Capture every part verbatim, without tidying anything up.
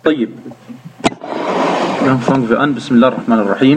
طيب, dann fangen wir an. Bismillah ar-Rahman ar-Rahim.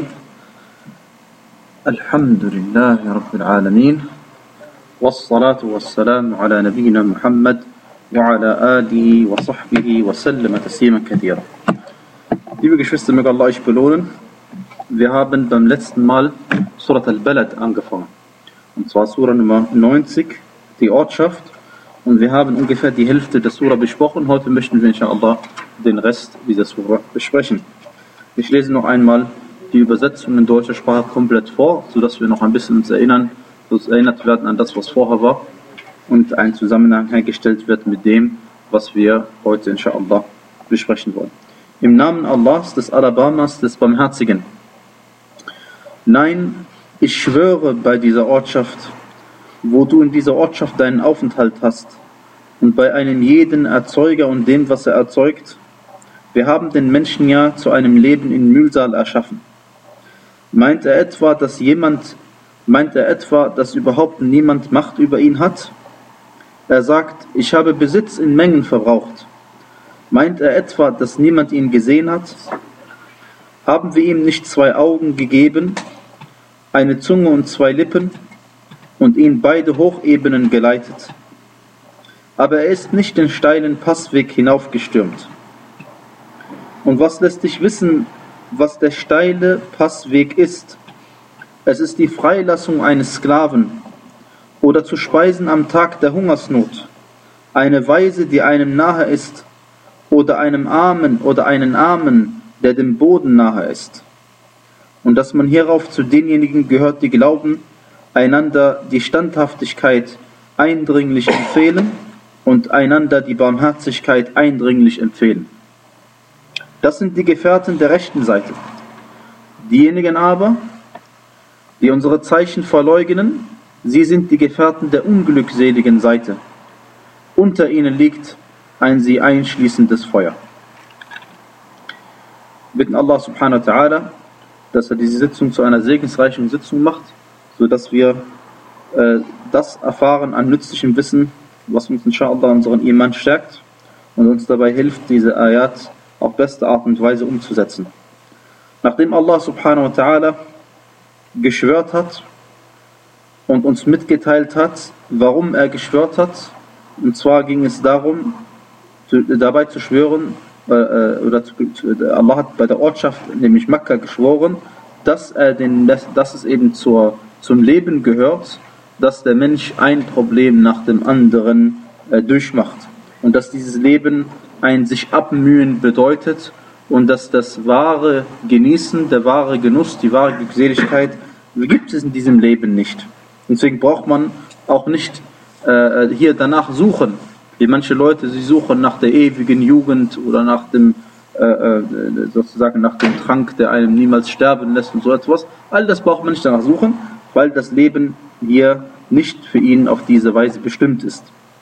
Alhamdulillahi Rabbil Alamin. Wassalatu wassalamu ala nabiyyina Muhammad wa ala alihi wa sahbihi wa sallama tasliman kathira. Liebe Geschwister, möge Allah euch belohnen. Wir haben beim letzten Mal Surat al-Balad angefangen. Und zwar Surah Nummer neunzig, die Ortschaft. Und wir haben ungefähr die Hälfte der Surah besprochen. Heute möchten wir inshallah den Rest dieser Surah besprechen. Ich lese noch einmal die Übersetzung in deutscher Sprache komplett vor, sodass wir noch ein bisschen uns erinnern, uns erinnert werden an das, was vorher war und ein Zusammenhang hergestellt wird mit dem, was wir heute inshallah besprechen wollen. Im Namen Allahs, des Alabamas, des Barmherzigen. Nein, ich schwöre bei dieser Ortschaft, wo du in dieser Ortschaft deinen Aufenthalt hast, und bei einem jeden Erzeuger und dem, was er erzeugt. Wir haben den Menschen ja zu einem Leben in Mühsal erschaffen. Meint er etwa, dass jemand, meint er etwa, dass überhaupt niemand Macht über ihn hat? Er sagt, ich habe Besitz in Mengen verbraucht. Meint er etwa, dass niemand ihn gesehen hat? Haben wir ihm nicht zwei Augen gegeben, eine Zunge und zwei Lippen und ihn beide Hochebenen geleitet? Aber er ist nicht den steilen Passweg hinaufgestürmt. Und was lässt dich wissen, was der steile Passweg ist? Es ist die Freilassung eines Sklaven oder zu speisen am Tag der Hungersnot, eine Weise, die einem nahe ist, oder einem Armen oder einen Armen, der dem Boden nahe ist. Und dass man hierauf zu denjenigen gehört, die glauben, einander die Standhaftigkeit eindringlich empfehlen und einander die Barmherzigkeit eindringlich empfehlen. Das sind die Gefährten der rechten Seite. Diejenigen aber, die unsere Zeichen verleugnen, sie sind die Gefährten der unglückseligen Seite. Unter ihnen liegt ein sie einschließendes Feuer. Wir bitten Allah subhanahu wa ta'ala, dass er diese Sitzung zu einer segensreichen Sitzung macht, sodass wir äh, das erfahren an nützlichem Wissen, was uns inshallah unseren Iman stärkt und uns dabei hilft, diese Ayat auf beste Art und Weise umzusetzen. Nachdem Allah subhanahu wa ta'ala geschwört hat und uns mitgeteilt hat, warum er geschwört hat, und zwar ging es darum, zu, dabei zu schwören, äh, oder zu, Allah hat bei der Ortschaft, nämlich Mekka, geschworen, dass, er den, dass es eben zur, zum Leben gehört, dass der Mensch ein Problem nach dem anderen äh, durchmacht und dass dieses Leben ein sich abmühen bedeutet und dass das wahre Genießen, der wahre Genuss, die wahre Glückseligkeit gibt es in diesem Leben nicht. Deswegen braucht man auch nicht äh, hier danach suchen, wie manche Leute, sie suchen nach der ewigen Jugend oder nach dem äh, sozusagen nach dem Trank, der einem niemals sterben lässt und so etwas. All das braucht man nicht danach suchen, weil das Leben hier nicht für ihn auf diese Weise bestimmt ist.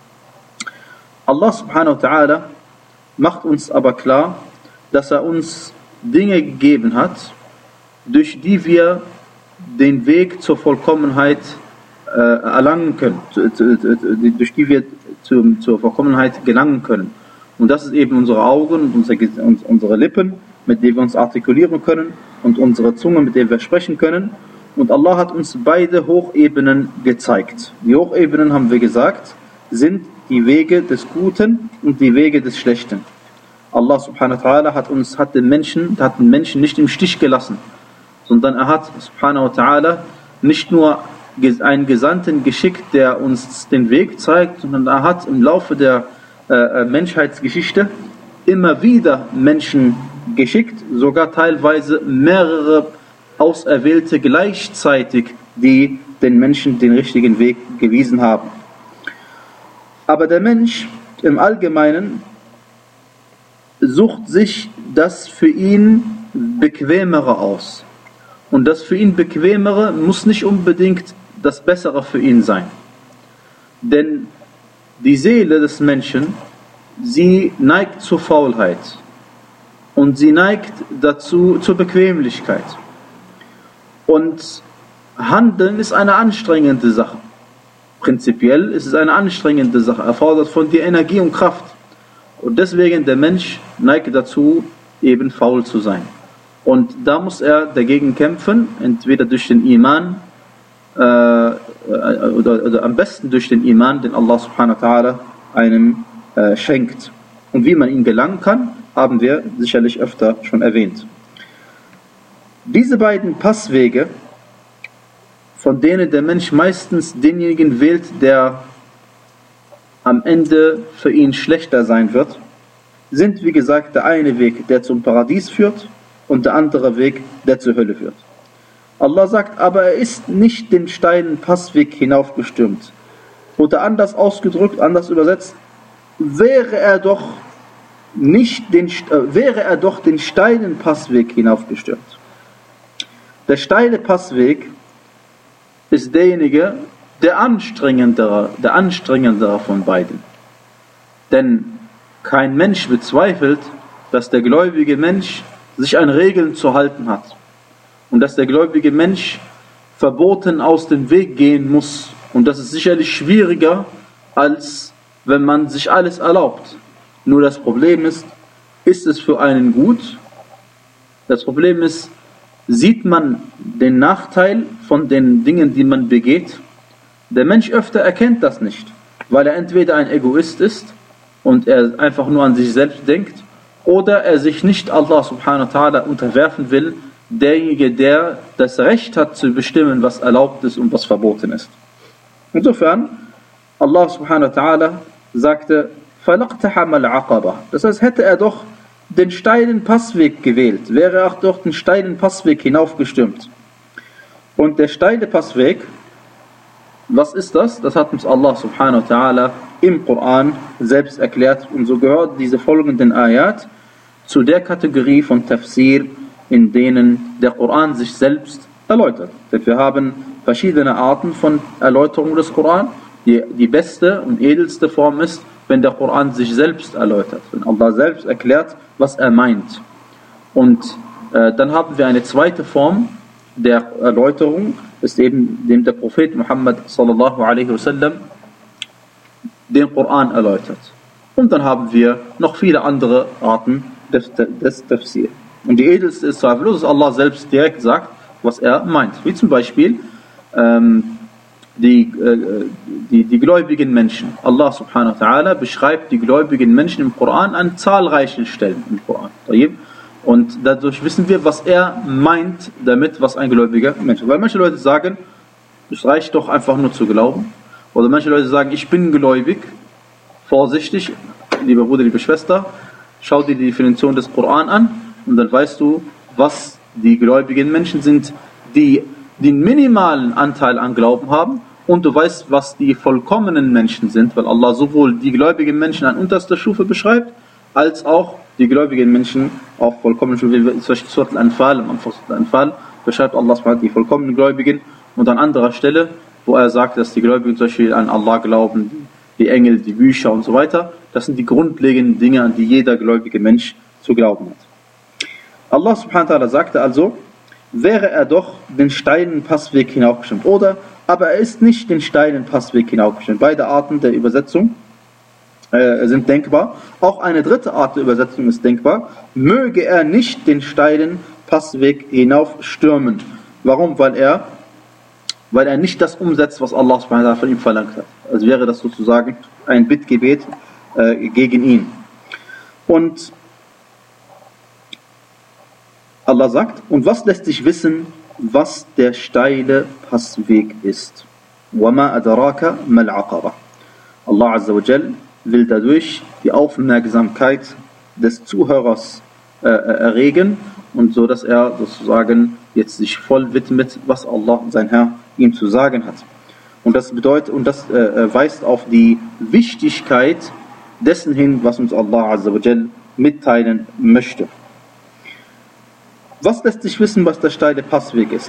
Allah subhanahu wa ta'ala macht uns aber klar, dass er uns Dinge gegeben hat, durch die wir den Weg zur Vollkommenheit äh, erlangen können, durch die wir zu, zur Vollkommenheit gelangen können. Und das ist eben unsere Augen und unsere, unsere Lippen, mit denen wir uns artikulieren können, und unsere Zunge, mit der wir sprechen können. Und Allah hat uns beide Hochebenen gezeigt. Die Hochebenen, haben wir gesagt, sind die Wege des Guten und die Wege des Schlechten. Allah subhanahu wa ta'ala hat uns, hat den Menschen, hat den Menschen nicht im Stich gelassen, sondern er hat subhanahu wa ta'ala nicht nur einen Gesandten geschickt, der uns den Weg zeigt, sondern er hat im Laufe der äh, Menschheitsgeschichte immer wieder Menschen geschickt, sogar teilweise mehrere Auserwählte gleichzeitig, die den Menschen den richtigen Weg gewiesen haben. Aber der Mensch im Allgemeinen sucht sich das für ihn Bequemere aus. Und das für ihn Bequemere muss nicht unbedingt das Bessere für ihn sein. Denn die Seele des Menschen, sie neigt zur Faulheit und sie neigt dazu zur Bequemlichkeit. Und Handeln ist eine anstrengende Sache. Prinzipiell ist es eine anstrengende Sache, erfordert von dir Energie und Kraft. Und deswegen, der Mensch neigt dazu, eben faul zu sein. Und da muss er dagegen kämpfen, entweder durch den Iman, äh, oder, oder am besten durch den Iman, den Allah subhanahu wa ta'ala einem äh, schenkt. Und wie man ihn gelangen kann, haben wir sicherlich öfter schon erwähnt. Diese beiden Passwege, von denen der Mensch meistens denjenigen wählt, der am Ende für ihn schlechter sein wird, sind wie gesagt der eine Weg, der zum Paradies führt, und der andere Weg, der zur Hölle führt. Allah sagt, aber er ist nicht den steilen Passweg hinaufgestürmt. Oder anders ausgedrückt, anders übersetzt, wäre er doch nicht den, äh, wäre er doch den steilen Passweg hinaufgestürmt. Der steile Passweg ist derjenige, der anstrengendere, der anstrengendere von beiden. Denn kein Mensch bezweifelt, dass der gläubige Mensch sich an Regeln zu halten hat und dass der gläubige Mensch verboten aus dem Weg gehen muss. Und das ist sicherlich schwieriger, als wenn man sich alles erlaubt. Nur das Problem ist, ist es für einen gut? Das Problem ist, sieht man den Nachteil von den Dingen, die man begeht? Der Mensch öfter erkennt das nicht, weil er entweder ein Egoist ist und er einfach nur an sich selbst denkt, oder er sich nicht Allah subhanahu wa ta'ala unterwerfen will, derjenige, der das Recht hat zu bestimmen, was erlaubt ist und was verboten ist. Insofern, Allah subhanahu wa ta'ala sagte, فَلَقْتَحَمَ الْعَقَبَةِ. Das heißt, hätte er doch den steilen Passweg gewählt, wäre er auch durch den steilen Passweg hinaufgestürmt. Und der steile Passweg, was ist das? Das hat uns Allah subhanahu wa ta'ala im Koran selbst erklärt, und so gehört diese folgenden Ayat zu der Kategorie von Tafsir, in denen der Koran sich selbst erläutert. Denn wir haben verschiedene Arten von Erläuterung des Koran. Die, die beste und edelste Form ist, wenn der Koran sich selbst erläutert, wenn Allah selbst erklärt, was er meint. Und äh, dann haben wir eine zweite Form der Erläuterung, ist eben, dem der Prophet Muhammad sallallahu alaihi wasallam den Koran erläutert. Und dann haben wir noch viele andere Arten des, des Tafsir. Und die edelste ist zweifellos, dass Allah selbst direkt sagt, was er meint. Wie zum Beispiel ähm, die, äh, die, die gläubigen Menschen. Allah subhanahu wa ta'ala beschreibt die gläubigen Menschen im Koran an zahlreichen Stellen im Koran. Und dadurch wissen wir, was er meint damit, was ein gläubiger Mensch ist. Weil manche Leute sagen, es reicht doch einfach nur zu glauben. Oder manche Leute sagen, ich bin gläubig. Vorsichtig, lieber Bruder, liebe Schwester, schau dir die Definition des Koran an und dann weißt du, was die gläubigen Menschen sind, die den minimalen Anteil an Glauben haben, und du weißt, was die vollkommenen Menschen sind, weil Allah sowohl die gläubigen Menschen an unterster Stufe beschreibt, als auch die gläubigen Menschen auf vollkommenen Stufe. Zum Beispiel Surat Al-Anfal, am Anfang Surat Al-Anfal beschreibt Allah die vollkommenen Gläubigen, und an anderer Stelle, wo er sagt, dass die Gläubigen zum Beispiel an Allah glauben, die Engel, die Bücher und so weiter. Das sind die grundlegenden Dinge, an die jeder gläubige Mensch zu glauben hat. Allah subhanahu wa ta'ala sagte also, wäre er doch den steilen Passweg hinaufgestimmt. Oder, aber er ist nicht den steilen Passweg hinaufgestimmt. Beide Arten der Übersetzung äh, sind denkbar. Auch eine dritte Art der Übersetzung ist denkbar. Möge er nicht den steilen Passweg hinaufstürmen. Warum? Weil er, weil er nicht das umsetzt, was Allah subhanahu wa ta'ala von ihm verlangt hat. Also wäre das sozusagen ein Bittgebet äh, gegen ihn. Und Allah sagt, und was lässt sich wissen, was der steile Passweg ist? وَمَا أَدْرَاكَ مَا الْعَقَبَةِ. Allah Azza wa Jal will dadurch die Aufmerksamkeit des Zuhörers äh, erregen, und so, dass er sozusagen jetzt sich voll widmet, was Allah, sein Herr, ihm zu sagen hat. Und das bedeutet, und das äh, weist auf die Wichtigkeit dessen hin, was uns Allah Azza wa Jal mitteilen möchte. Was lässt sich wissen, was der steile Passweg ist?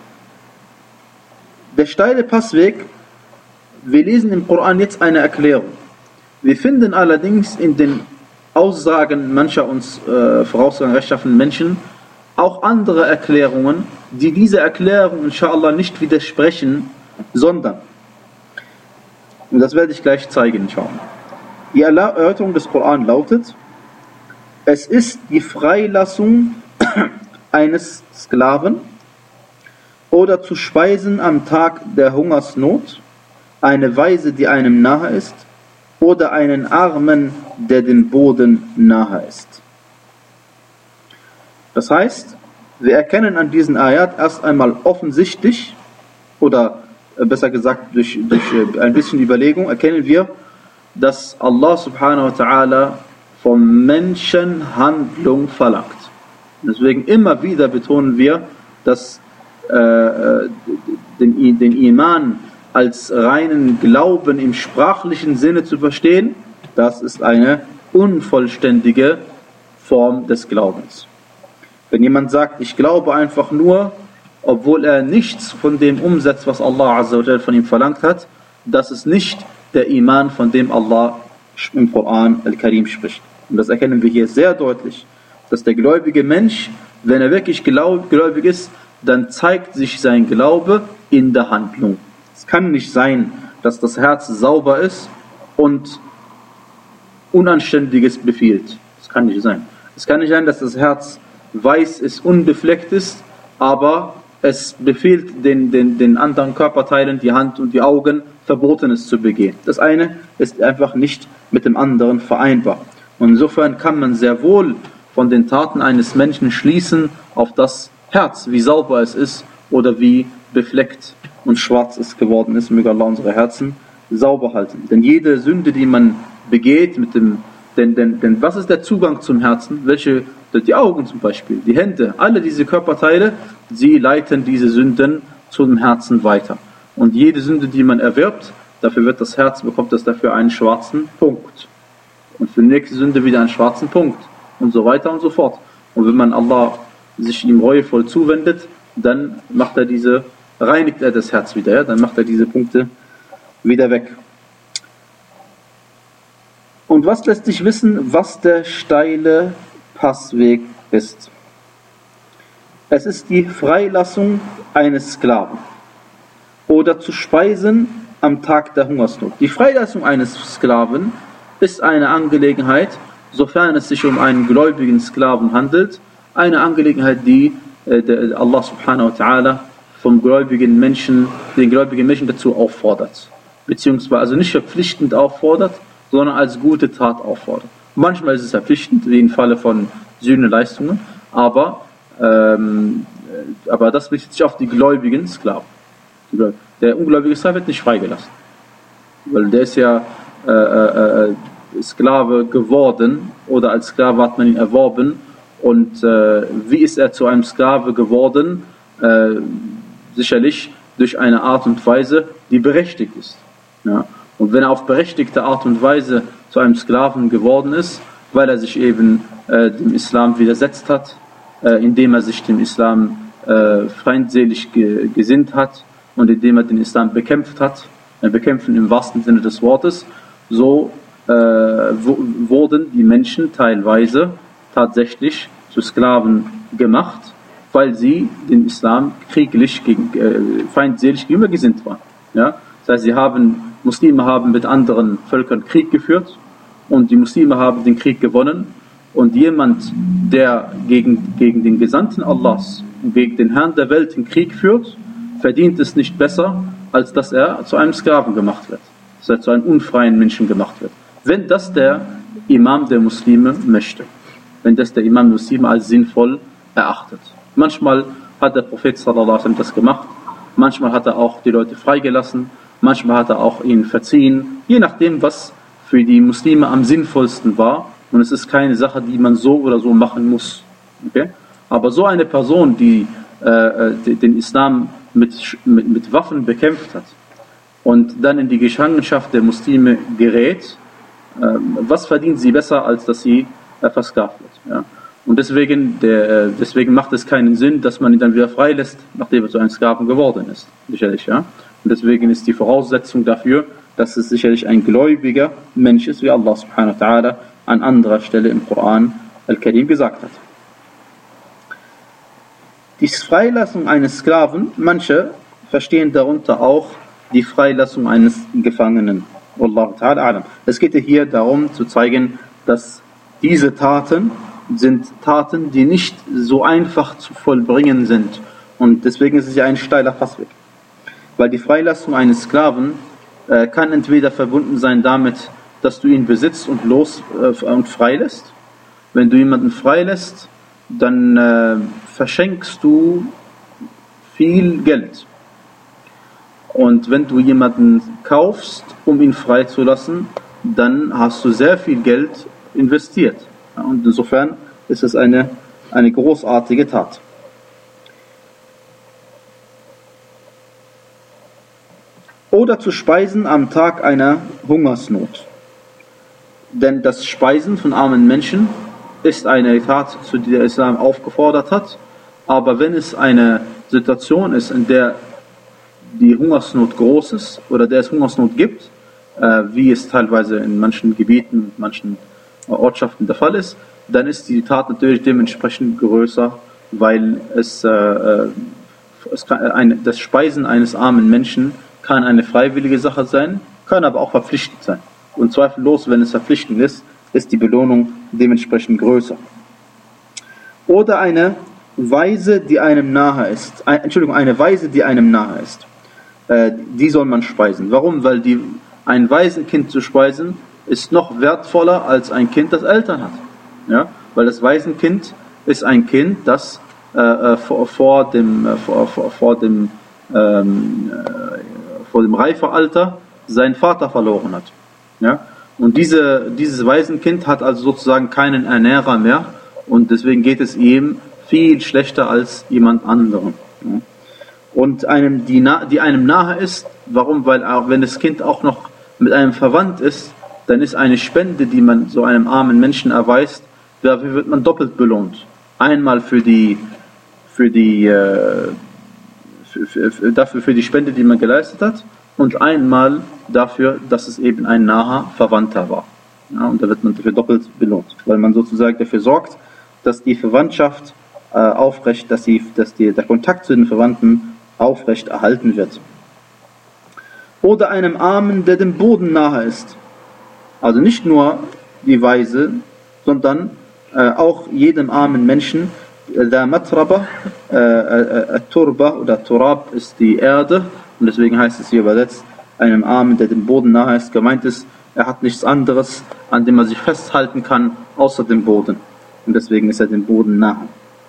Der steile Passweg, wir lesen im Koran jetzt eine Erklärung. Wir finden allerdings in den Aussagen mancher uns äh, vorausgegangenen rechtschaffenen Menschen auch andere Erklärungen, die diese Erklärung inshallah nicht widersprechen, sondern, und das werde ich gleich zeigen, inshallah. Die Erläuterung des Koran lautet: Es ist die Freilassung eines Sklaven oder zu speisen am Tag der Hungersnot, eine Waise, die einem nahe ist, oder einen Armen, der dem Boden nahe ist. Das heißt, wir erkennen an diesen Ayat erst einmal offensichtlich, oder besser gesagt durch, durch ein bisschen Überlegung, erkennen wir, dass Allah subhanahu wa ta'ala vom Menschen Handlung verlangt. Deswegen immer wieder betonen wir, dass äh, den, den Iman als reinen Glauben im sprachlichen Sinne zu verstehen, das ist eine unvollständige Form des Glaubens. Wenn jemand sagt, ich glaube einfach nur, obwohl er nichts von dem umsetzt, was Allah Azza wa Jalla von ihm verlangt hat, das ist nicht der Iman, von dem Allah im Koran Al-Karim spricht. Und das erkennen wir hier sehr deutlich, dass der gläubige Mensch, wenn er wirklich gläubig ist, dann zeigt sich sein Glaube in der Handlung. Es kann nicht sein, dass das Herz sauber ist und Unanständiges befiehlt. Das kann nicht sein. Es kann nicht sein, dass das Herz weiß ist, unbefleckt ist, aber es befiehlt den, den, den anderen Körperteilen, die Hand und die Augen, Verbotenes zu begehen. Das eine ist einfach nicht mit dem anderen vereinbar. Und insofern kann man sehr wohl von den Taten eines Menschen schließen auf das Herz, wie sauber es ist oder wie befleckt und schwarz es geworden ist. Möge Allah unsere Herzen sauber halten. Denn jede Sünde, die man begeht, mit dem, denn, denn, denn was ist der Zugang zum Herzen? Welche, die Augen zum Beispiel, die Hände, alle diese Körperteile, sie leiten diese Sünden zum Herzen weiter. Und jede Sünde, die man erwirbt, dafür wird das Herz, bekommt es dafür einen schwarzen Punkt. Und für die nächste Sünde wieder einen schwarzen Punkt. Und so weiter und so fort. Und wenn man Allah sich ihm reuevoll zuwendet, dann macht er diese, reinigt er das Herz wieder, ja? Dann macht er diese Punkte wieder weg. Und was lässt sich wissen, was der steile Passweg ist? Es ist die Freilassung eines Sklaven oder zu speisen am Tag der Hungersnot. Die Freilassung eines Sklaven ist eine Angelegenheit, sofern es sich um einen gläubigen Sklaven handelt, eine Angelegenheit, die äh, der Allah subhanahu wa ta'ala vom gläubigen Menschen, den gläubigen Menschen dazu auffordert. Beziehungsweise also nicht verpflichtend auffordert, sondern als gute Tat auffordert. Manchmal ist es verpflichtend, wie im Falle von Sühneleistungen, aber, ähm, aber das richtet sich auf die gläubigen Sklaven. Der ungläubige Sklave wird nicht freigelassen, weil der ist ja äh, äh, Sklave geworden oder als Sklave hat man ihn erworben und äh, wie ist er zu einem Sklave geworden? Äh, sicherlich durch eine Art und Weise, die berechtigt ist. Ja? Und wenn er auf berechtigte Art und Weise zu einem Sklaven geworden ist, weil er sich eben äh, dem Islam widersetzt hat, äh, indem er sich dem Islam äh, feindselig ge- gesinnt hat und indem er den Islam bekämpft hat, äh, bekämpfen im wahrsten Sinne des Wortes, so äh, w- wurden die Menschen teilweise tatsächlich zu Sklaven gemacht, weil sie den Islam krieglich, gegen, äh, feindselig gegenüber gesinnt waren. Ja? Das heißt, sie haben, Muslime haben mit anderen Völkern Krieg geführt und die Muslime haben den Krieg gewonnen und jemand, der gegen, gegen den Gesandten Allahs und gegen den Herrn der Welt den Krieg führt, verdient es nicht besser, als dass er zu einem Sklaven gemacht wird, dass er zu einem unfreien Menschen gemacht wird. Wenn das der Imam der Muslime möchte, wenn das der Imam der Muslime als sinnvoll erachtet. Manchmal hat der Prophet sallallahu alaihi wasallam das gemacht, manchmal hat er auch die Leute freigelassen, manchmal hat er auch ihnen verziehen, je nachdem, was für die Muslime am sinnvollsten war. Und es ist keine Sache, die man so oder so machen muss. Okay? Aber so eine Person, die äh, den Islam mit, mit, mit Waffen bekämpft hat und dann in die Gefangenschaft der Muslime gerät, äh, was verdient sie besser, als dass sie äh, versklavt wird? Ja? Und deswegen, der, deswegen macht es keinen Sinn, dass man ihn dann wieder freilässt, nachdem er zu einem Sklaven geworden ist. Sicherlich, ja. Und deswegen ist die Voraussetzung dafür, dass es sicherlich ein gläubiger Mensch ist, wie Allah subhanahu wa ta'ala an anderer Stelle im Koran Al-Karim gesagt hat. Die Freilassung eines Sklaven, manche verstehen darunter auch die Freilassung eines Gefangenen. Wallahu ta'ala a'lam. Es geht hier darum zu zeigen, dass diese Taten sind Taten, die nicht so einfach zu vollbringen sind. Und deswegen ist es ja ein steiler Fassweg. Weil die Freilassung eines Sklaven äh, kann entweder verbunden sein damit, dass du ihn besitzt und los äh, und freilässt. Wenn du jemanden freilässt, dann äh, verschenkst du viel Geld. Und wenn du jemanden kaufst, um ihn freizulassen, dann hast du sehr viel Geld investiert. Ja, und insofern ist es eine, eine großartige Tat. Oder zu speisen am Tag einer Hungersnot. Denn das Speisen von armen Menschen ist eine Tat, zu der der Islam aufgefordert hat. Aber wenn es eine Situation ist, in der die Hungersnot groß ist oder der es Hungersnot gibt, äh, wie es teilweise in manchen Gebieten, manchen äh, Ortschaften der Fall ist, dann ist die Tat natürlich dementsprechend größer, weil es, äh, es kann, ein, das Speisen eines armen Menschen kann eine freiwillige Sache sein, kann aber auch verpflichtend sein. Und zweifellos, wenn es verpflichtend ist, ist die Belohnung dementsprechend größer. Oder eine Weise, die einem nahe ist. Ein, Entschuldigung, eine Weise, die einem nahe ist. Äh, die soll man speisen. Warum? Weil die, ein Waisenkind zu speisen ist noch wertvoller als ein Kind, das Eltern hat. Ja? Weil das Waisenkind ist ein Kind, das äh, vor, vor dem, äh, vor, vor, vor dem, ähm, äh, vor dem Reifealter seinen Vater verloren hat. Ja? Und diese, dieses Waisenkind hat also sozusagen keinen Ernährer mehr und deswegen geht es ihm viel schlechter als jemand anderem. Ja? Und einem, die, die einem nahe ist, warum? Weil auch wenn das Kind auch noch mit einem verwandt ist, dann ist eine Spende, die man so einem armen Menschen erweist, dafür wird man doppelt belohnt. Einmal für die, für die, äh, für, für, für, dafür für die Spende, die man geleistet hat, und einmal dafür, dass es eben ein naher Verwandter war. Ja, und da wird man dafür doppelt belohnt, weil man sozusagen dafür sorgt, dass die Verwandtschaft äh, aufrecht, dass, die, dass die, der Kontakt zu den Verwandten aufrecht erhalten wird. Oder einem Armen, der dem Boden nahe ist. Also nicht nur die Weise, sondern äh, auch jedem armen Menschen. Der Matraba, äh, äh, Turba oder Turab ist die Erde. Und deswegen heißt es hier übersetzt, einem Armen, der dem Boden nahe ist, gemeint ist, er hat nichts anderes, an dem er sich festhalten kann, außer dem Boden. Und deswegen ist er dem Boden nahe.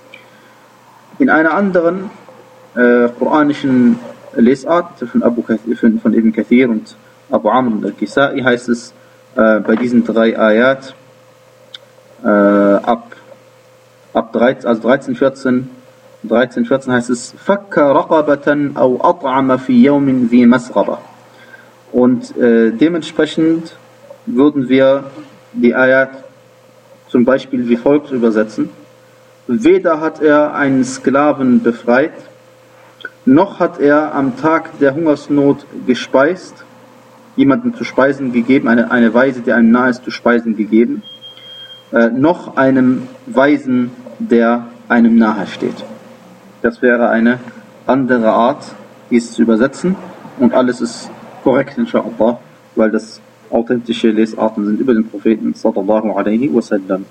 In einer anderen äh, koranischen Lesart von, Abu Kathir, von, von Ibn Kathir und Abu Amr al-Kisai heißt es äh, bei diesen drei Ayat äh, ab, ab dreizehn, also dreizehn, vierzehn, dreizehn, vierzehn heißt es Fakka raqabatan aw at'ama fi yawmin dhi masghaba. Und äh, dementsprechend würden wir die Ayat zum Beispiel wie folgt übersetzen: Weder hat er einen Sklaven befreit, noch hat er am Tag der Hungersnot gespeist, jemandem zu speisen gegeben, eine, eine Weise, die einem nahe ist, zu speisen gegeben, äh, noch einem Weisen, der einem nahe steht. Das wäre eine andere Art, dies zu übersetzen, und alles ist korrekt, inshallah, weil das authentische Lesarten sind über den Propheten sallallahu alaihi wasallam.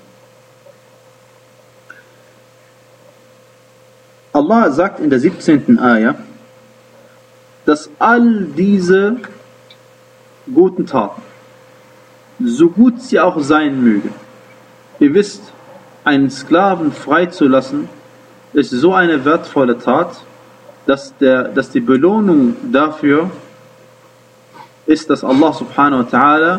Allah sagt in der siebzehnten Ayah, dass all diese guten Taten, so gut sie auch sein mögen, ihr wisst, einen Sklaven freizulassen, ist so eine wertvolle Tat, dass, der, dass die Belohnung dafür ist, dass Allah subhanahu wa ta'ala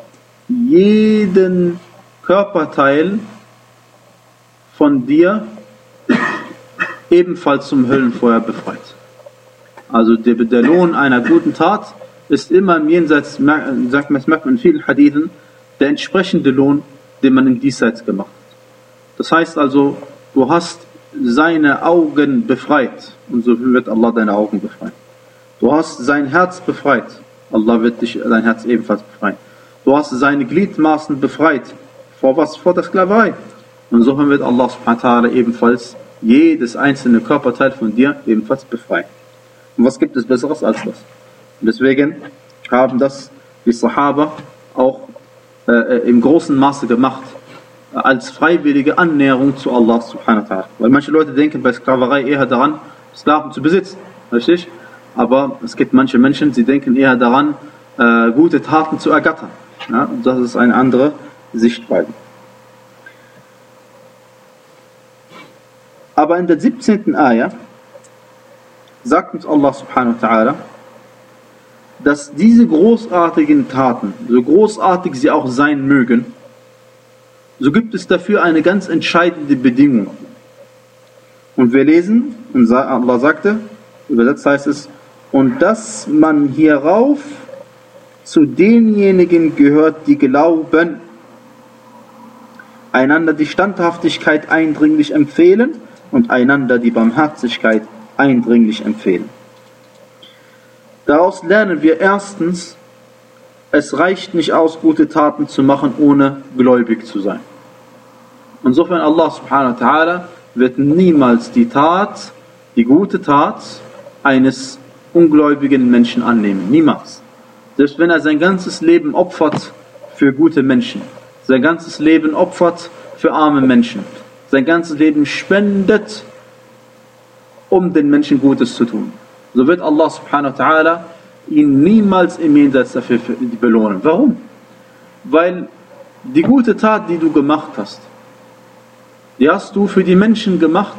jeden Körperteil von dir ebenfalls zum Höllenfeuer befreit. Also der, der Lohn einer guten Tat ist immer im Jenseits, sagt man, das merkt man in vielen Hadithen, der entsprechende Lohn, den man im Diesseits gemacht hat. Das heißt also, du hast seine Augen befreit, und so wird Allah deine Augen befreien. Du hast sein Herz befreit, Allah wird dich dein Herz ebenfalls befreien. Du hast seine Gliedmaßen befreit. Vor was? Vor der Sklaverei. Und so wird Allah subhanahu wa ta'ala ebenfalls jedes einzelne Körperteil von dir ebenfalls befreien. Und was gibt es Besseres als das? Und deswegen haben das die Sahaba auch äh, im großen Maße gemacht, äh, als freiwillige Annäherung zu Allah subhanahu wa ta'ala. Weil manche Leute denken bei Sklaverei eher daran, Sklaven zu besitzen, richtig? Aber es gibt manche Menschen, die denken eher daran, äh, gute Taten zu ergattern. Ja? Und das ist eine andere Sichtweise. Aber in der siebzehnten Ayah sagt uns Allah subhanahu wa ta'ala, dass diese großartigen Taten, so großartig sie auch sein mögen, so gibt es dafür eine ganz entscheidende Bedingung. Und wir lesen, und Allah sagte, übersetzt heißt es, und dass man hierauf zu denjenigen gehört, die glauben, einander die Standhaftigkeit eindringlich empfehlen und einander die Barmherzigkeit eindringlich empfehlen. Daraus lernen wir erstens, es reicht nicht aus, gute Taten zu machen, ohne gläubig zu sein. Insofern Allah subhanahu wa ta'ala wird niemals die Tat, die gute Tat eines ungläubigen Menschen annehmen. Niemals. Selbst wenn er sein ganzes Leben opfert für gute Menschen, sein ganzes Leben opfert für arme Menschen, sein ganzes Leben spendet, um den Menschen Gutes zu tun, so wird Allah subhanahu wa ta'ala ihn niemals im Jenseits dafür belohnen. Warum? Weil die gute Tat, die du gemacht hast, die hast du für die Menschen gemacht.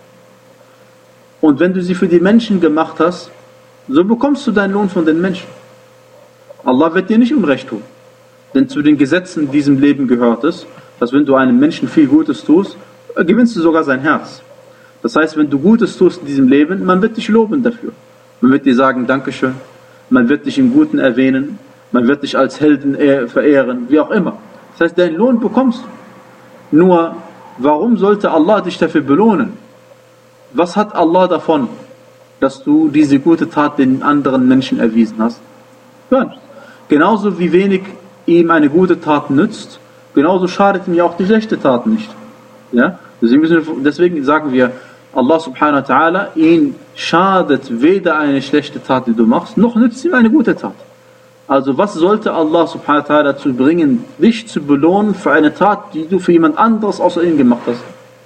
Und wenn du sie für die Menschen gemacht hast, so bekommst du deinen Lohn von den Menschen. Allah wird dir nicht Unrecht tun. Denn zu den Gesetzen in diesem Leben gehört es, dass wenn du einem Menschen viel Gutes tust, gewinnst du sogar sein Herz. Das heißt, wenn du Gutes tust in diesem Leben, man wird dich loben dafür. Man wird dir sagen, Dankeschön. Man wird dich im Guten erwähnen. Man wird dich als Helden verehren, wie auch immer. Das heißt, deinen Lohn bekommst du. Nur, warum sollte Allah dich dafür belohnen? Was hat Allah davon, dass du diese gute Tat den anderen Menschen erwiesen hast? Ja, genauso wie wenig ihm eine gute Tat nützt, genauso schadet ihm ja auch die schlechte Tat nicht. Ja? Deswegen, deswegen sagen wir, Allah subhanahu wa ta'ala, ihn schadet weder eine schlechte Tat, die du machst, noch nützt ihm eine gute Tat. Also was sollte Allah subhanahu wa ta'ala dazu bringen, dich zu belohnen für eine Tat, die du für jemand anderes außer ihm gemacht hast?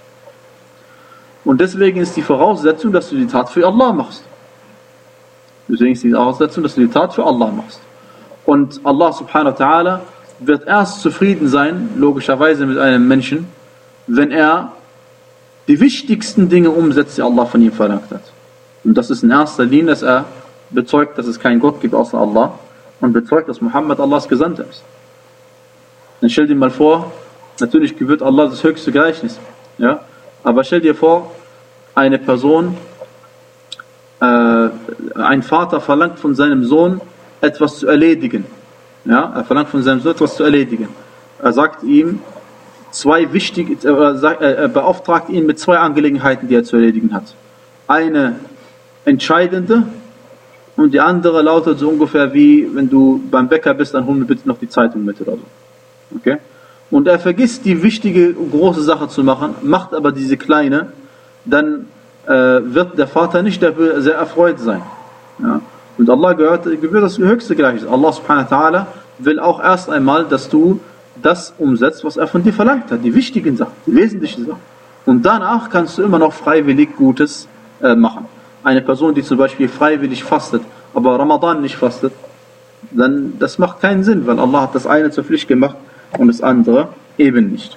Und deswegen ist die Voraussetzung, dass du die Tat für Allah machst. Deswegen ist die Voraussetzung, dass du die Tat für Allah machst. Und Allah subhanahu wa ta'ala wird erst zufrieden sein, logischerweise mit einem Menschen, wenn er die wichtigsten Dinge umsetzt, die Allah von ihm verlangt hat. Und das ist in erster Linie, dass er bezeugt, dass es keinen Gott gibt außer Allah und bezeugt, dass Muhammad Allahs Gesandter ist. Dann stell dir mal vor, natürlich gebührt Allah das höchste Gleichnis, ja? Aber stell dir vor, eine Person, äh, ein Vater verlangt von seinem Sohn etwas zu erledigen. Ja? Er verlangt von seinem Sohn etwas zu erledigen. Er sagt ihm, zwei wichtige, er beauftragt ihn mit zwei Angelegenheiten, die er zu erledigen hat. Eine entscheidende und die andere lautet so ungefähr wie, wenn du beim Bäcker bist, dann hol mir bitte noch die Zeitung mit oder so. Okay? Und er vergisst die wichtige, große Sache zu machen, macht aber diese kleine, dann äh, wird der Vater nicht dafür sehr erfreut sein. Ja? Und Allah gehört, gebührt das höchste Gleichnis. Allah subhanahu wa ta'ala will auch erst einmal, dass du das umsetzt, was er von dir verlangt hat, die wichtigen Sachen, die wesentlichen Sachen. Und danach kannst du immer noch freiwillig Gutes äh, machen. Eine Person, die zum Beispiel freiwillig fastet, aber Ramadan nicht fastet, dann das macht keinen Sinn, weil Allah hat das eine zur Pflicht gemacht und das andere eben nicht.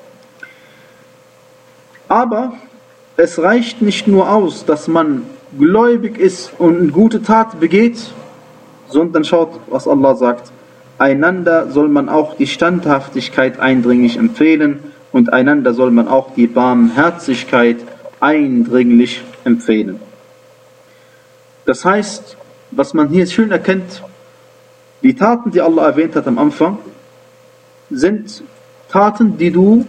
Aber es reicht nicht nur aus, dass man gläubig ist und eine gute Tat begeht, sondern schaut, was Allah sagt. Einander soll man auch die Standhaftigkeit eindringlich empfehlen und einander soll man auch die Barmherzigkeit eindringlich empfehlen. Das heißt, was man hier schön erkennt, die Taten, die Allah erwähnt hat am Anfang, sind Taten, die du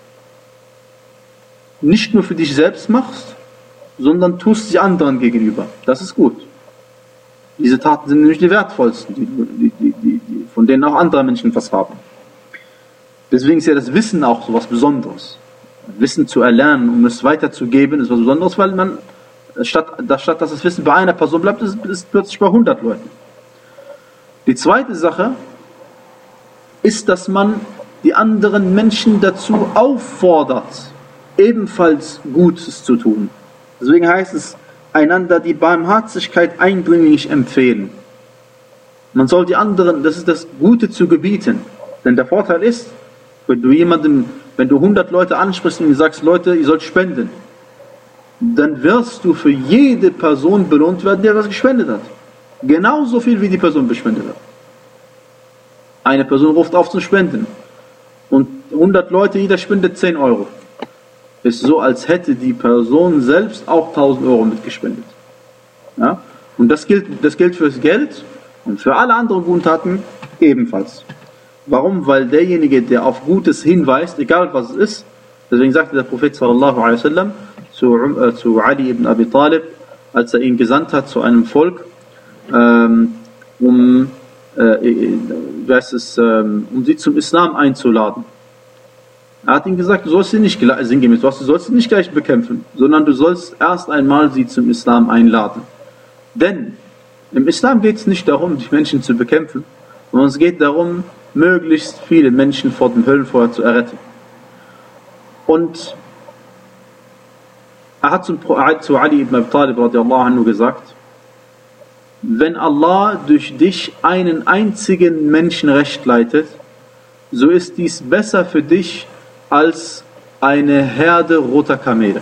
nicht nur für dich selbst machst, sondern tust sie anderen gegenüber. Das ist gut. Diese Taten sind nämlich die wertvollsten, die, die, die, die, die, von denen auch andere Menschen was haben. Deswegen ist ja das Wissen auch so was Besonderes. Wissen zu erlernen, um es weiterzugeben, ist was Besonderes, weil man, statt, statt dass das Wissen bei einer Person bleibt, ist es plötzlich bei hundert Leuten. Die zweite Sache ist, dass man die anderen Menschen dazu auffordert, ebenfalls Gutes zu tun. Deswegen heißt es, einander die Barmherzigkeit eindringlich empfehlen. Man soll die anderen, das ist das Gute zu gebieten. Denn der Vorteil ist, wenn du jemandem, wenn du hundert Leute ansprichst und sagst, Leute, ihr sollt spenden, dann wirst du für jede Person belohnt werden, die etwas gespendet hat. Genauso viel, wie die Person bespendet hat. Eine Person ruft auf zum Spenden und hundert Leute, jeder spendet zehn Euro. Ist so, als hätte die Person selbst auch tausend Euro mitgespendet. Ja? Und das gilt, das gilt fürs Geld und für alle anderen guten Taten ebenfalls. Warum? Weil derjenige, der auf Gutes hinweist, egal was es ist, deswegen sagte der Prophet sallallahu alaihi wasallam zu, äh, zu Ali ibn Abi Talib, als er ihn gesandt hat zu einem Volk, ähm, um, äh, was ist, ähm, um sie zum Islam einzuladen. Er hat ihm gesagt, du sollst sie nicht, sinngemäß, du sollst sie nicht gleich bekämpfen, sondern du sollst erst einmal sie zum Islam einladen. Denn im Islam geht es nicht darum, die Menschen zu bekämpfen, sondern es geht darum, möglichst viele Menschen vor dem Höllenfeuer zu erretten. Und er hat zu Ali ibn Abi Talib radiallahu anhu gesagt, wenn Allah durch dich einen einzigen Menschen recht leitet, so ist dies besser für dich als eine Herde roter Kamele.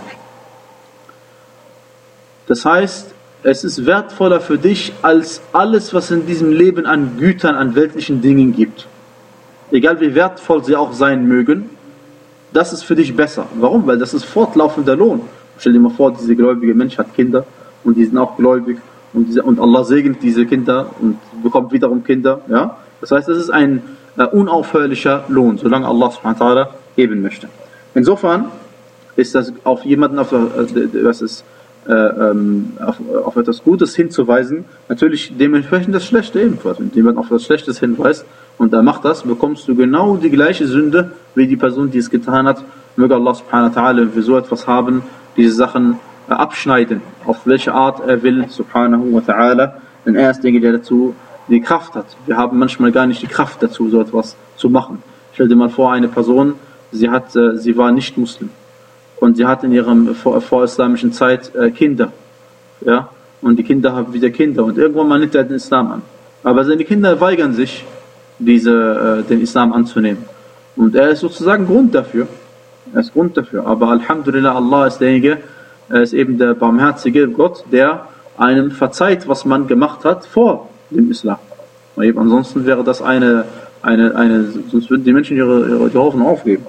Das heißt, es ist wertvoller für dich als alles, was in diesem Leben an Gütern, an weltlichen Dingen gibt. Egal wie wertvoll sie auch sein mögen, das ist für dich besser. Warum? Weil das ist fortlaufender Lohn. Stell dir mal vor, dieser gläubige Mensch hat Kinder und die sind auch gläubig und, diese, und Allah segnet diese Kinder und bekommt wiederum Kinder. Ja? Das heißt, das ist ein äh, unaufhörlicher Lohn, solange Allah subhanahu wa ta'ala geben möchte. Insofern ist das auf jemanden, auf, was ist, äh, ähm, auf, auf etwas Gutes hinzuweisen, natürlich dementsprechend das Schlechte ebenfalls. Wenn jemand auf etwas Schlechtes hinweist und er macht das, bekommst du genau die gleiche Sünde wie die Person, die es getan hat. Möge Allah subhanahu wa ta'ala, wenn wir so etwas haben, diese Sachen äh, abschneiden, auf welche Art er will, subhanahu wa ta'ala, denn er ist derjenige, der dazu die Kraft hat. Wir haben manchmal gar nicht die Kraft dazu, so etwas zu machen. Stell dir mal vor, eine Person, sie hat, äh, sie war nicht Muslim und sie hat in ihrem vor, vorislamischen Zeit äh, Kinder, ja, und die Kinder haben wieder Kinder und irgendwann mal nimmt er den Islam an. Aber seine Kinder weigern sich, diese, äh, den Islam anzunehmen. Und er ist sozusagen Grund dafür. Er ist Grund dafür. Aber Alhamdulillah, Allah ist derjenige, er ist eben der barmherzige Gott, der einem verzeiht, was man gemacht hat vor dem Islam. Und eben ansonsten wäre das eine, eine, eine, sonst würden die Menschen ihre, ihre die Hoffnung aufgeben.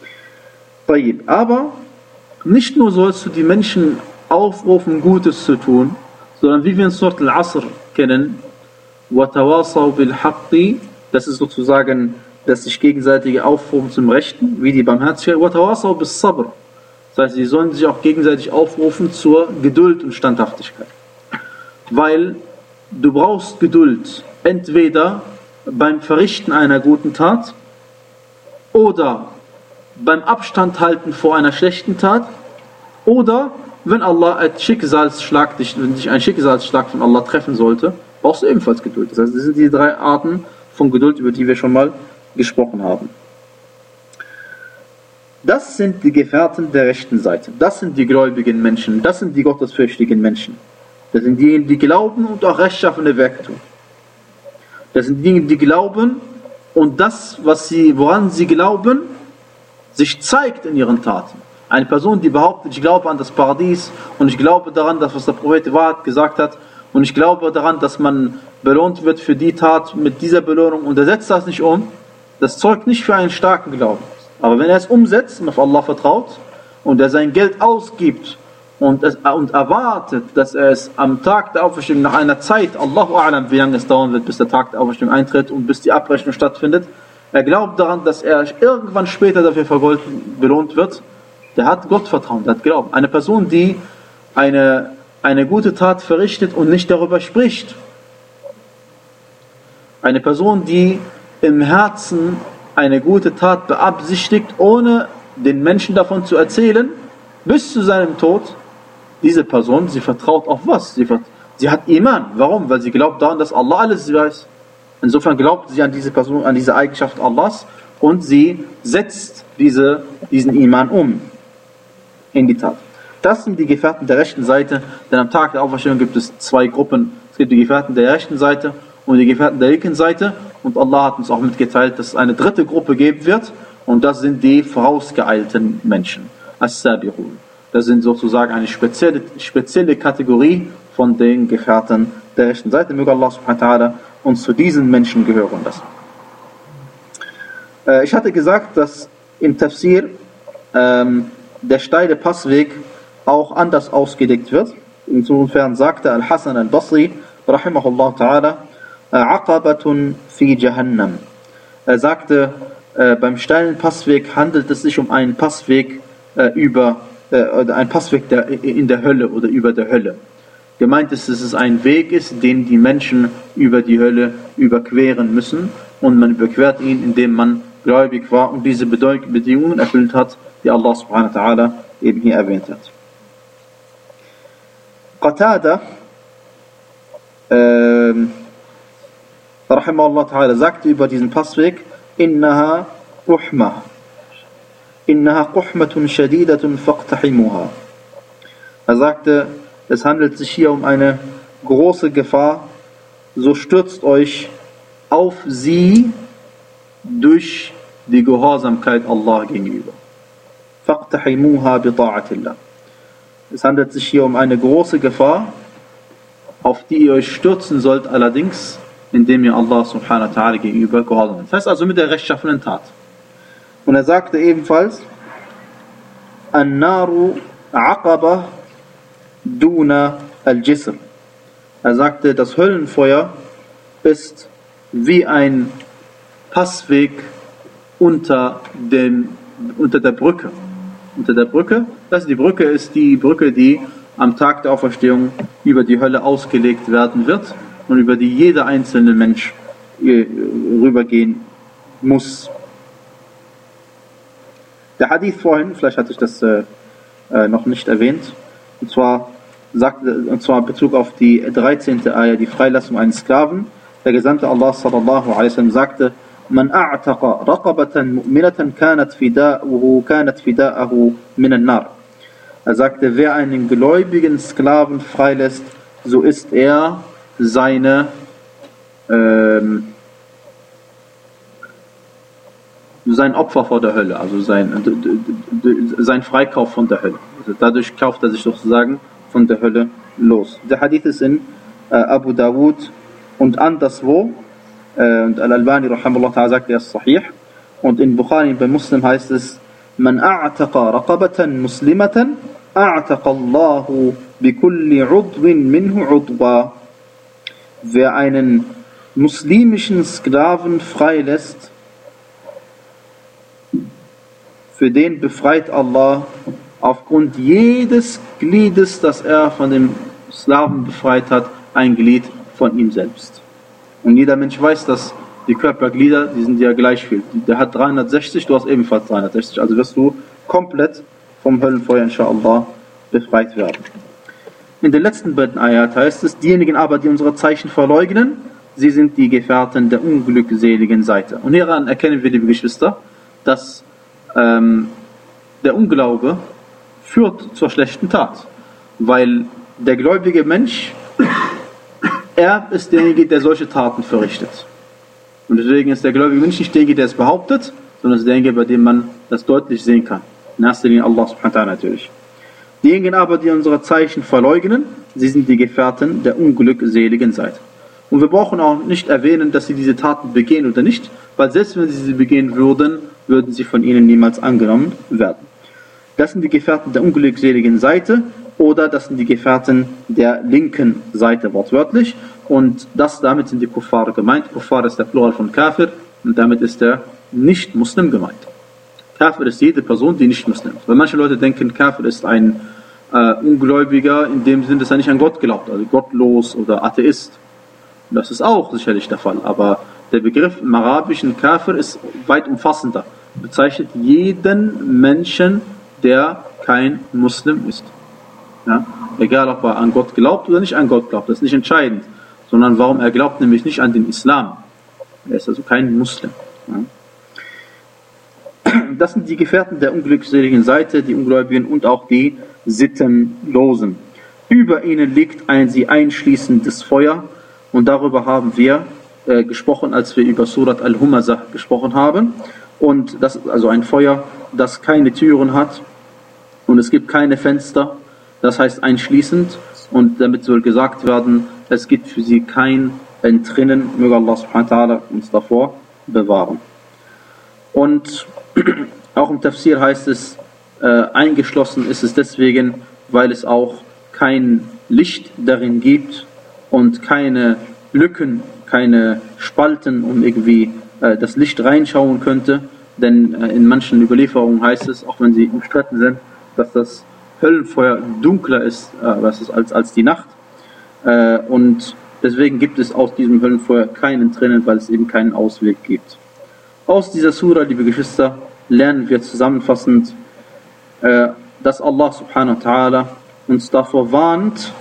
Aber nicht nur sollst du die Menschen aufrufen, Gutes zu tun, sondern wie wir in Surat Al-Asr kennen, وَتَوَاصَوْا بِالْحَقِّ, das ist sozusagen das sich gegenseitige Aufrufen zum Rechten, wie die Barmherzigkeit, وَتَوَاصَوْا بِالصَّبْرِ, das heißt, sie sollen sich auch gegenseitig aufrufen zur Geduld und Standhaftigkeit. Weil du brauchst Geduld, entweder beim Verrichten einer guten Tat oder beim Abstand halten vor einer schlechten Tat oder wenn Allah ein Schicksalsschlag, wenn dich ein Schicksalsschlag von Allah treffen sollte, brauchst du ebenfalls Geduld. Das heißt, das sind die drei Arten von Geduld, über die wir schon mal gesprochen haben. Das sind die Gefährten der rechten Seite. Das sind die gläubigen Menschen. Das sind die gottesfürchtigen Menschen. Das sind diejenigen, die glauben und auch rechtschaffene Werke tun. Das sind diejenigen, die glauben und das, was sie, woran sie glauben, sich zeigt in ihren Taten. Eine Person, die behauptet, ich glaube an das Paradies und ich glaube daran, dass was der Prophet Wahrheit gesagt hat und ich glaube daran, dass man belohnt wird für die Tat mit dieser Belohnung und er setzt das nicht um, das zeugt nicht für einen starken Glauben. Aber wenn er es umsetzt und auf Allah vertraut und er sein Geld ausgibt und, es, und erwartet, dass er es am Tag der Auferstehung nach einer Zeit, Allahu A'lam, wie lange es dauern wird, bis der Tag der Auferstehung eintritt und bis die Abrechnung stattfindet, er glaubt daran, dass er irgendwann später dafür vergolten, belohnt wird, der hat Gottvertrauen, der hat Glauben. Eine Person, die eine, eine gute Tat verrichtet und nicht darüber spricht. Eine Person, die im Herzen eine gute Tat beabsichtigt, ohne den Menschen davon zu erzählen, bis zu seinem Tod. Diese Person, sie vertraut auf was? Sie, vert- sie hat Iman. Warum? Weil sie glaubt daran, dass Allah alles weiß. Insofern glaubt sie an diese Person, an diese Eigenschaft Allahs und sie setzt diese, diesen Iman um in die Tat. Das sind die Gefährten der rechten Seite, denn am Tag der Auferstehung gibt es zwei Gruppen. Es gibt die Gefährten der rechten Seite und die Gefährten der linken Seite, und Allah hat uns auch mitgeteilt, dass es eine dritte Gruppe geben wird, und das sind die vorausgeeilten Menschen, As-Sabirun. Das sind sozusagen eine spezielle, spezielle Kategorie von den Gefährten der rechten Seite. Möge Allah subhanahu wa ta'ala uns zu diesen Menschen gehören lassen. Äh, ich hatte gesagt, dass im Tafsir ähm, der steile Passweg auch anders ausgelegt wird. Insofern sagte Al-Hasan al-Basri, rahimahullah ta'ala, Aqabatun fi Jahannam. Er sagte, äh, beim steilen Passweg handelt es sich um einen Passweg äh, über, äh, oder einen Passweg der, in der Hölle oder über der Hölle. Gemeint ist, dass es ein Weg ist, den die Menschen über die Hölle überqueren müssen, und man überquert ihn, indem man gläubig war und diese Bedingungen erfüllt hat, die Allah subhanahu wa ta'ala eben hier erwähnt hat. Qatada ähm, rahimahullah ta'ala sagte über diesen Passweg, innaha quhma innaha quhmatun shadidatun faqtahimuha. Er sagte, es handelt sich hier um eine große Gefahr, so stürzt euch auf sie durch die Gehorsamkeit Allah gegenüber. Faqtahimuha bi ta'atillah. Es handelt sich hier um eine große Gefahr, auf die ihr euch stürzen sollt, allerdings, indem ihr Allah subhanahu wa ta'ala gegenüber gehorsam seid. Das heißt also mit der rechtschaffenen Tat. Und er sagte ebenfalls, An-Naru Aqaba Duna Al-Jisr. Er sagte, das Höllenfeuer ist wie ein Passweg unter, dem, unter der Brücke. Unter der Brücke, das die Brücke ist die Brücke, die am Tag der Auferstehung über die Hölle ausgelegt werden wird und über die jeder einzelne Mensch rübergehen muss. Der Hadith vorhin, vielleicht hatte ich das äh, noch nicht erwähnt, und zwar sagt, und zwar in Bezug auf die dreizehnte Ayah, die Freilassung eines Sklaven. Der Gesandte Allah sallallahu alaihi wasallam sagte, Man a'taqa raqabatan mu'minatan kanat fida'uhu kanat fida'ahu minan nar. Er sagte, wer einen gläubigen Sklaven freilässt, so ist er seine ähm, sein Opfer vor der Hölle, also sein, sein Freikauf von der Hölle. Also dadurch kauft er sich sozusagen von der Hölle los. Der Hadith ist in äh, Abu Dawud und anderswo, äh, und Al-Albani rahimahullah ta'ala sagt, er ist sahih, und in Bukhari bei Muslim heißt es, Man a'taqa raqabatan muslimatan a'taqa Allahu bikulli udwin minhu udwa. Wer einen muslimischen Sklaven freilässt, für den befreit Allah aufgrund jedes Gliedes, das er von dem Sklaven befreit hat, ein Glied von ihm selbst. Und jeder Mensch weiß, dass die Körperglieder, die sind ja gleich viel. Der hat dreihundertsechzig, du hast ebenfalls dreihundertsechzig. Also wirst du komplett vom Höllenfeuer, inshallah, befreit werden. In den letzten beiden Ayat heißt es, diejenigen aber, die unsere Zeichen verleugnen, sie sind die Gefährten der unglückseligen Seite. Und hieran erkennen wir, liebe Geschwister, dass ähm, der Unglaube führt zur schlechten Tat. Weil der gläubige Mensch, er ist derjenige, der solche Taten verrichtet. Und deswegen ist der gläubige Mensch nicht derjenige, der es behauptet, sondern ist derjenige, bei dem man das deutlich sehen kann. In erster Linie Allah subhanahu wa ta'ala natürlich. Diejenigen aber, die unsere Zeichen verleugnen, sie sind die Gefährten der unglückseligen Seite. Und wir brauchen auch nicht erwähnen, dass sie diese Taten begehen oder nicht, weil selbst wenn sie sie begehen würden, würden sie von ihnen niemals angenommen werden. Das sind die Gefährten der unglückseligen Seite, oder das sind die Gefährten der linken Seite wortwörtlich, und das, damit sind die Kuffar gemeint. Kuffar ist der Plural von Kafir, und damit ist der Nicht-Muslim gemeint. Kafir ist jede Person, die nicht Muslim ist. Weil manche Leute denken, Kafir ist ein äh, Ungläubiger, in dem Sinne, dass er nicht an Gott glaubt, also gottlos oder Atheist. Und das ist auch sicherlich der Fall, aber der Begriff im arabischen Kafir ist weit umfassender. Bezeichnet jeden Menschen, der kein Muslim ist. Ja? Egal, ob er an Gott glaubt oder nicht an Gott glaubt, das ist nicht entscheidend, sondern warum er glaubt nämlich nicht an den Islam. Er ist also kein Muslim. Das sind die Gefährten der unglückseligen Seite, die Ungläubigen und auch die Sittenlosen. Über ihnen liegt ein sie einschließendes Feuer, und darüber haben wir äh, gesprochen, als wir über Surat Al-Humazah gesprochen haben. Und das ist also ein Feuer, das keine Türen hat und es gibt keine Fenster, das heißt einschließend, und damit soll gesagt werden, es gibt für sie kein Entrinnen. Möge Allah subhanahu wa ta'ala uns davor bewahren. Und auch im Tafsir heißt es, äh, eingeschlossen ist es deswegen, weil es auch kein Licht darin gibt und keine Lücken, keine Spalten, um irgendwie äh, das Licht reinschauen könnte. Denn äh, in manchen Überlieferungen heißt es, auch wenn sie umstritten sind, dass das Höllenfeuer dunkler ist, äh, was ist als, als die Nacht. Äh, und deswegen gibt es aus diesem Höllenfeuer keinen Trinnen, weil es eben keinen Ausweg gibt. Aus dieser Sura, liebe Geschwister, lernen wir zusammenfassend, äh, dass Allah subhanahu wa ta'ala uns davor warnt,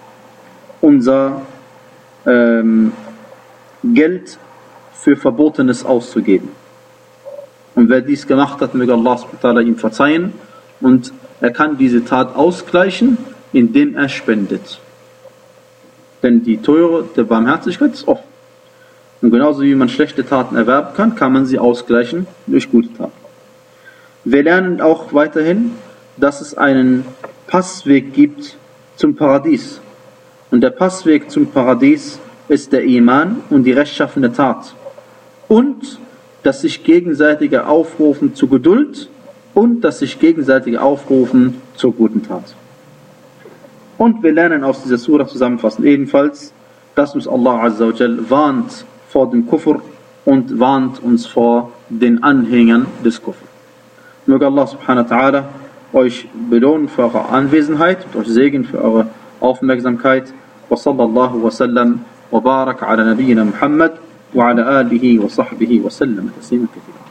unser ähm, Geld für Verbotenes auszugeben. Und wer dies gemacht hat, möge Allah subhanahu wa ta'ala ihm verzeihen, und er kann diese Tat ausgleichen, indem er spendet. Denn die Tore der Barmherzigkeit ist offen. Und genauso wie man schlechte Taten erwerben kann, kann man sie ausgleichen durch gute Taten. Wir lernen auch weiterhin, dass es einen Passweg gibt zum Paradies. Und der Passweg zum Paradies ist der Iman und die rechtschaffene Tat. Und das sich gegenseitige Aufrufen zur Geduld und das sich gegenseitige Aufrufen zur guten Tat. Und wir lernen aus dieser Sura zusammenfassend ebenfalls, dass uns Allah Azza wa Jal warnt vor dem Kufr und warnt uns vor den Anhängern des Kufr. Möge Allah subhanahu wa ta'ala euch belohnen für eure Anwesenheit und euch segnen für eure Aufmerksamkeit. Wa sallallahu wa sallam wa barak ala nabiyyina Muhammad wa ala alihi wa sahbihi wa sallam taslima kathira.